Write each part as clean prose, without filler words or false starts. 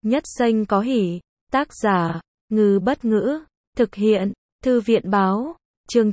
Nhất Xanh có hỉ. Tác giả, Ngư Bất Ngữ. Thực hiện, Thư viện Báo. Chương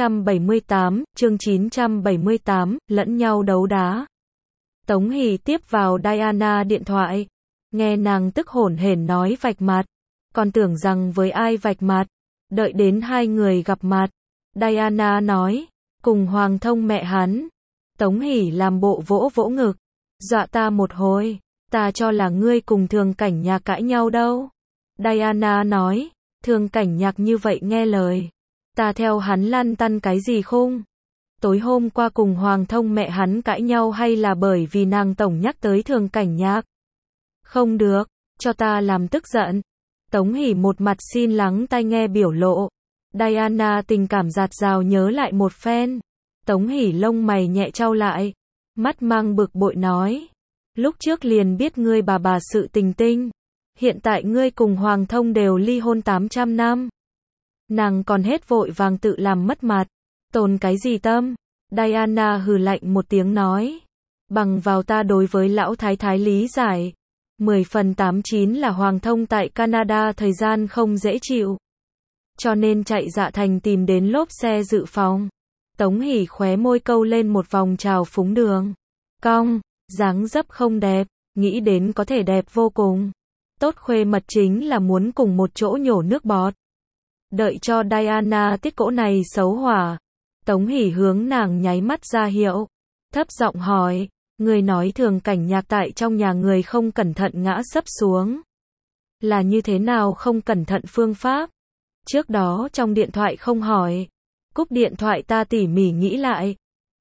978, lẫn nhau đấu đá. Tống Hỷ tiếp vào Diana điện thoại. Nghe nàng tức hổn hển nói vạch mặt. Còn tưởng rằng với ai vạch mặt. Đợi đến hai người gặp mặt. Diana nói, cùng Hoàng Thông mẹ hắn. Tống Hỷ làm bộ vỗ vỗ ngực. Dọa ta một hồi. Ta cho là ngươi cùng Thường Cảnh Nhạc cãi nhau đâu. Diana nói, Thường Cảnh Nhạc như vậy nghe lời. Ta theo hắn lăn tăn cái gì khung? Tối hôm qua cùng Hoàng Thông mẹ hắn cãi nhau hay là bởi vì nàng tổng nhắc tới Thường Cảnh Nhạc? Không được, cho ta làm tức giận. Tống Hỷ một mặt xin lắng tai nghe biểu lộ. Diana tình cảm dạt dào nhớ lại một phen. Tống Hỷ lông mày nhẹ chau lại. Mắt mang bực bội nói. Lúc trước liền biết ngươi bà sự tình tinh. Hiện tại ngươi cùng Hoàng Thông đều ly hôn 800 năm. Nàng còn hết vội vàng tự làm mất mặt. Tồn cái gì tâm? Diana hừ lạnh một tiếng nói. Bằng vào ta đối với lão thái thái lý giải. 10 phần 89 là Hoàng Thông tại Canada thời gian không dễ chịu. Cho nên chạy dạ thành tìm đến lốp xe dự phòng. Tống Hỷ khóe môi câu lên một vòng trào phúng đường. Cong, dáng dấp không đẹp, nghĩ đến có thể đẹp vô cùng. Tốt khuê mật chính là muốn cùng một chỗ nhổ nước bọt. Đợi cho Diana tiết cỗ này xấu hỏa. Tống Hỷ hướng nàng nháy mắt ra hiệu. Thấp giọng hỏi, người nói Thường Cảnh Nhạc tại trong nhà người không cẩn thận ngã sấp xuống. Là như thế nào không cẩn thận phương pháp? Trước đó trong điện thoại không hỏi. Cúp điện thoại ta tỉ mỉ nghĩ lại.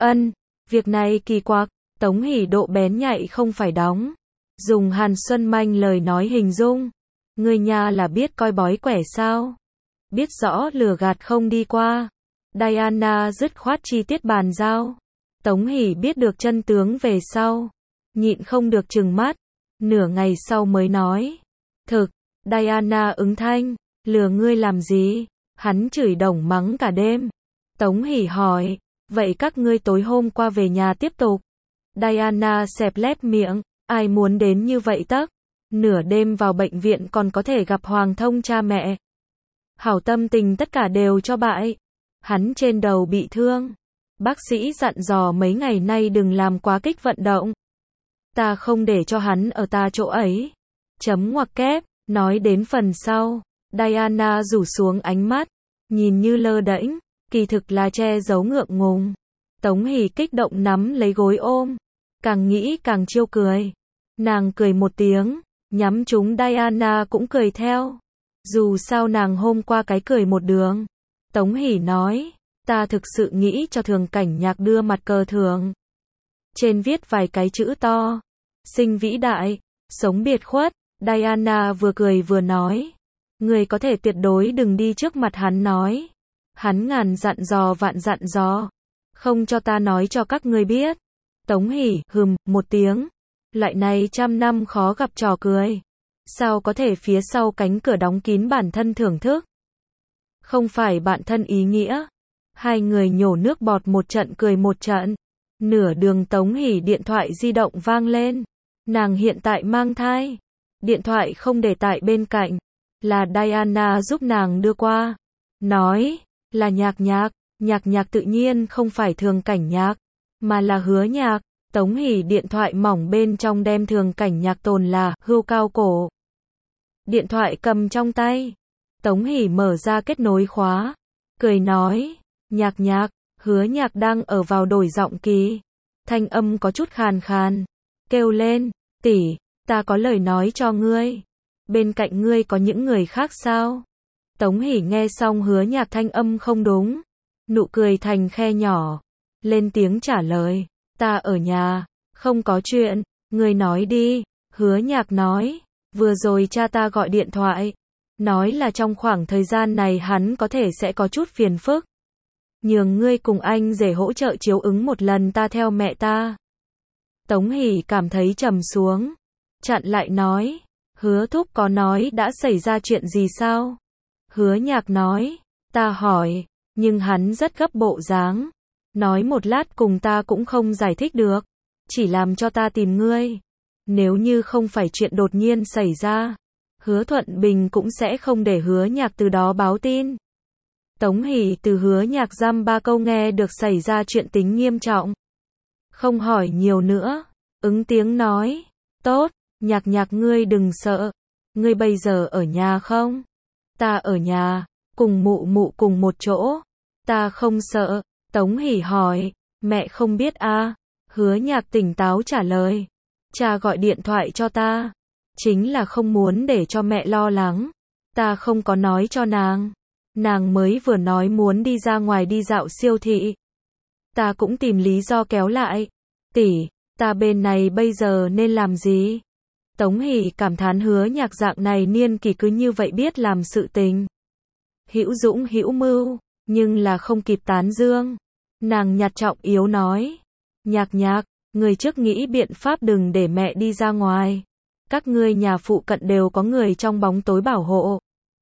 Việc này kỳ quặc. Tống Hỷ độ bén nhạy không phải đóng. Dùng Hàn Xuân Manh lời nói hình dung. Người nhà là biết coi bói quẻ sao? Biết rõ lừa gạt không đi qua. Diana dứt khoát chi tiết bàn giao. Tống Hỷ biết được chân tướng về sau. Nhịn không được trừng mắt. Nửa ngày sau mới nói. Thực, Diana ứng thanh. Lừa ngươi làm gì? Hắn chửi đồng mắng cả đêm. Tống Hỷ hỏi. Vậy các ngươi tối hôm qua về nhà tiếp tục. Diana xẹp lép miệng. Ai muốn đến như vậy tắc? Nửa đêm vào bệnh viện còn có thể gặp Hoàng Thông cha mẹ. Hảo tâm tình tất cả đều cho bại. Hắn trên đầu bị thương. Bác sĩ dặn dò mấy ngày nay đừng làm quá kích vận động. Ta không để cho hắn ở ta chỗ ấy. Chấm ngoặc kép. Nói đến phần sau. Diana rủ xuống ánh mắt. Nhìn như lơ đễnh. Kỳ thực là che giấu ngượng ngùng. Tống Hỷ kích động nắm lấy gối ôm. Càng nghĩ càng trêu cười. Nàng cười một tiếng. Nhắm chúng Diana cũng cười theo. Dù sao nàng hôm qua cái cười một đường. Tống Hỷ nói. Ta thực sự nghĩ cho Thường Cảnh Nhạc đưa mặt cờ thường. Trên viết vài cái chữ to. Sinh vĩ đại. Sống biệt khuất. Diana vừa cười vừa nói. Người có thể tuyệt đối đừng đi trước mặt hắn nói. Hắn ngàn dặn dò vạn dặn dò. Không cho ta nói cho các ngươi biết. Tống Hỷ một tiếng. Loại này trăm năm khó gặp trò cười. Sao có thể phía sau cánh cửa đóng kín bản thân thưởng thức? Không phải bạn thân ý nghĩa. Hai người nhổ nước bọt một trận cười một trận. Nửa đường Tống Hỷ điện thoại di động vang lên. Nàng hiện tại mang thai. Điện thoại không để tại bên cạnh. Là Diana giúp nàng đưa qua. Nói, là Nhạc Nhạc tự nhiên không phải Thường Cảnh Nhạc. Mà là Hứa Nhạc. Tống Hỷ điện thoại mỏng bên trong đem Thường Cảnh Nhạc tồn là hươu cao cổ. Điện thoại cầm trong tay. Tống Hỷ mở ra kết nối khóa. Cười nói, Nhạc, Hứa Nhạc đang ở vào đổi giọng kỳ. Thanh âm có chút khàn khàn. Kêu lên, tỷ, ta có lời nói cho ngươi. Bên cạnh ngươi có những người khác sao? Tống Hỷ nghe xong Hứa Nhạc thanh âm không đúng. Nụ cười thành khe nhỏ. Lên tiếng trả lời. Ta ở nhà, không có chuyện, ngươi nói đi. Hứa Nhạc nói, vừa rồi cha ta gọi điện thoại. Nói là trong khoảng thời gian này hắn có thể sẽ có chút phiền phức. Nhường ngươi cùng anh rể hỗ trợ chiếu ứng một lần ta theo mẹ ta. Tống Hỷ cảm thấy trầm xuống. Chặn lại nói, Hứa thúc có nói đã xảy ra chuyện gì sao? Hứa Nhạc nói, ta hỏi, nhưng hắn rất gấp bộ dáng. Nói một lát cùng ta cũng không giải thích được. Chỉ làm cho ta tìm ngươi. Nếu như không phải chuyện đột nhiên xảy ra, Hứa Thuận Bình cũng sẽ không để Hứa Nhạc từ đó báo tin. Tống Hỷ từ Hứa Nhạc dăm ba câu nghe được xảy ra chuyện tính nghiêm trọng. Không hỏi nhiều nữa, ứng tiếng nói, tốt, Nhạc Nhạc ngươi đừng sợ, ngươi bây giờ ở nhà không? Ta ở nhà, cùng mụ mụ cùng một chỗ, ta không sợ. Tống Hỷ hỏi, mẹ không biết à? Hứa Nhạc tỉnh táo trả lời, cha gọi điện thoại cho ta, chính là không muốn để cho mẹ lo lắng, ta không có nói cho nàng mới vừa nói muốn đi ra ngoài đi dạo siêu thị. Ta cũng tìm lý do kéo lại, tỷ, ta bên này bây giờ nên làm gì? Tống Hỷ cảm thán Hứa Nhạc dạng này niên kỷ cứ như vậy biết làm sự tình. Hữu dũng hữu mưu, nhưng là không kịp tán dương. Nàng nhạt trọng yếu nói, Nhạc Nhạc, người trước nghĩ biện pháp đừng để mẹ đi ra ngoài. Các ngươi nhà phụ cận đều có người trong bóng tối bảo hộ.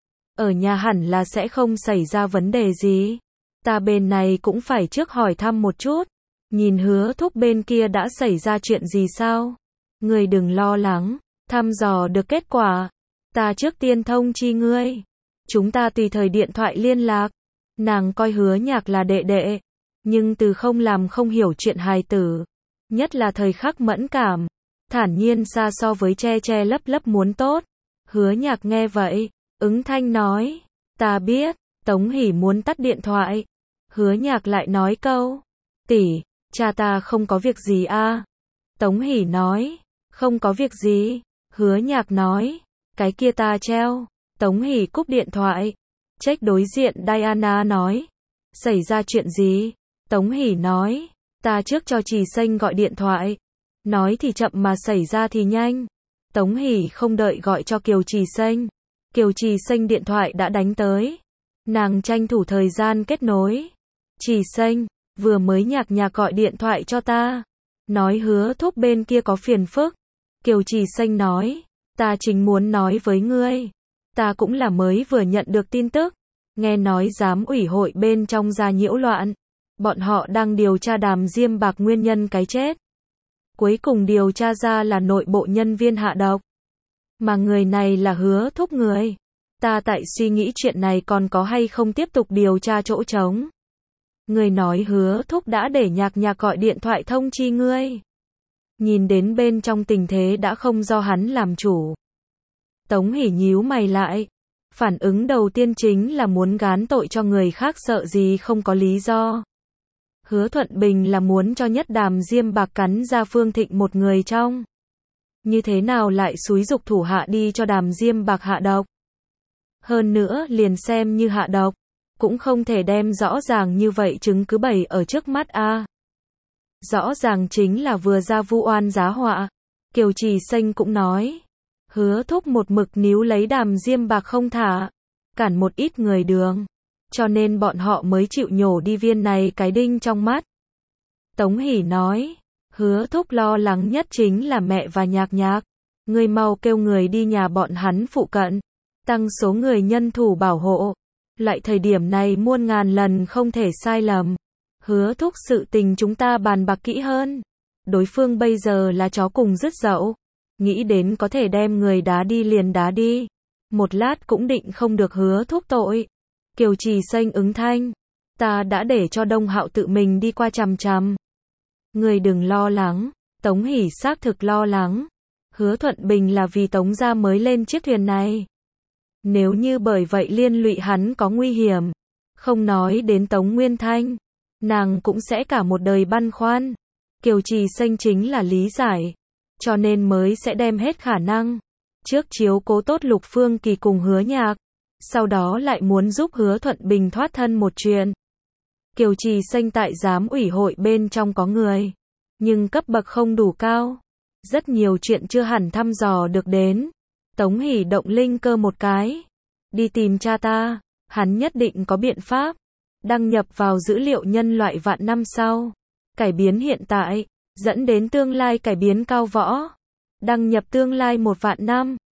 Ở nhà hẳn là sẽ không xảy ra vấn đề gì. Ta bên này cũng phải trước hỏi thăm một chút. Nhìn Hứa Thúc bên kia đã xảy ra chuyện gì sao? Ngươi đừng lo lắng, thăm dò được kết quả. Ta trước tiên thông chi ngươi. Chúng ta tùy thời điện thoại liên lạc. Nàng coi Hứa Nhạc là đệ đệ. Nhưng từ không làm không hiểu chuyện hài tử. Nhất là thời khắc mẫn cảm. Thản nhiên xa so với che che lấp lấp muốn tốt. Hứa Nhạc nghe vậy, ứng thanh nói, ta biết. Tống Hỷ muốn tắt điện thoại. Hứa Nhạc lại nói câu, tỷ, cha ta không có việc gì à? Tống Hỷ nói, không có việc gì. Hứa Nhạc nói, cái kia ta treo. Tống Hỷ cúp điện thoại. Check đối diện Diana nói, xảy ra chuyện gì? Tống Hỷ nói, ta trước cho Trì Xanh gọi điện thoại. Nói thì chậm mà xảy ra thì nhanh. Tống Hỷ không đợi gọi cho Kiều Trì Xanh. Kiều Trì Xanh điện thoại đã đánh tới. Nàng tranh thủ thời gian kết nối. Trì Xanh, vừa mới Nhạc Nhạc gọi điện thoại cho ta. Nói Hứa Thúc bên kia có phiền phức. Kiều Trì Xanh nói, ta chính muốn nói với ngươi. Ta cũng là mới vừa nhận được tin tức. Nghe nói giám ủy hội bên trong ra nhiễu loạn. Bọn họ đang điều tra Đàm Diêm Bạc nguyên nhân cái chết. Cuối cùng điều tra ra là nội bộ nhân viên hạ độc. Mà người này là Hứa Thúc người. Ta tại suy nghĩ chuyện này còn có hay không tiếp tục điều tra chỗ trống. Người nói Hứa Thúc đã để Nhạc Nhạc gọi điện thoại thông chi ngươi. Nhìn đến bên trong tình thế đã không do hắn làm chủ. Tống Hỷ nhíu mày lại. Phản ứng đầu tiên chính là muốn gán tội cho người khác sợ gì không có lý do. Hứa Thuận Bình là muốn cho nhất Đàm Diêm Bạc cắn ra Phương Thịnh một người trong. Như thế nào lại xúi giục thủ hạ đi cho Đàm Diêm Bạc hạ độc? Hơn nữa liền xem như hạ độc, cũng không thể đem rõ ràng như vậy chứng cứ bày ở trước mắt a. Rõ ràng chính là vừa ra vu oan giá họa. Kiều Trì Xanh cũng nói, Hứa Thúc một mực níu lấy Đàm Diêm Bạc không thả, cản một ít người đường. Cho nên bọn họ mới chịu nhổ đi viên này cái đinh trong mắt. Tống Hỷ nói, Hứa Thúc lo lắng nhất chính là mẹ và Nhạc Nhạc. Ngươi mau kêu người đi nhà bọn hắn phụ cận. Tăng số người nhân thủ bảo hộ. Lại thời điểm này muôn ngàn lần không thể sai lầm. Hứa Thúc sự tình chúng ta bàn bạc kỹ hơn. Đối phương bây giờ là chó cùng rứt dậu. Nghĩ đến có thể đem người đá đi liền đá đi. Một lát cũng định không được Hứa Thúc tội. Kiều Trì Xanh ứng thanh. Ta đã để cho Đông Hạo tự mình đi qua chằm chằm. Người đừng lo lắng. Tống Hỷ xác thực lo lắng. Hứa Thuận Bình là vì Tống gia mới lên chiếc thuyền này. Nếu như bởi vậy liên lụy hắn có nguy hiểm. Không nói đến Tống Nguyên Thanh. Nàng cũng sẽ cả một đời băn khoăn. Kiều Trì Xanh chính là lý giải. Cho nên mới sẽ đem hết khả năng. Trước chiếu cố tốt Lục Phương Kỳ cùng Hứa Nhạc. Sau đó lại muốn giúp Hứa Thuận Bình thoát thân một chuyện. Kiều Trì Xanh tại giám ủy hội bên trong có người. Nhưng cấp bậc không đủ cao. Rất nhiều chuyện chưa hẳn thăm dò được đến. Tống Hỷ động linh cơ một cái. Đi tìm cha ta. Hắn nhất định có biện pháp. Đăng nhập vào dữ liệu nhân loại vạn năm sau. Cải biến hiện tại. Dẫn đến tương lai cải biến cao võ. Đăng nhập tương lai 1 vạn năm.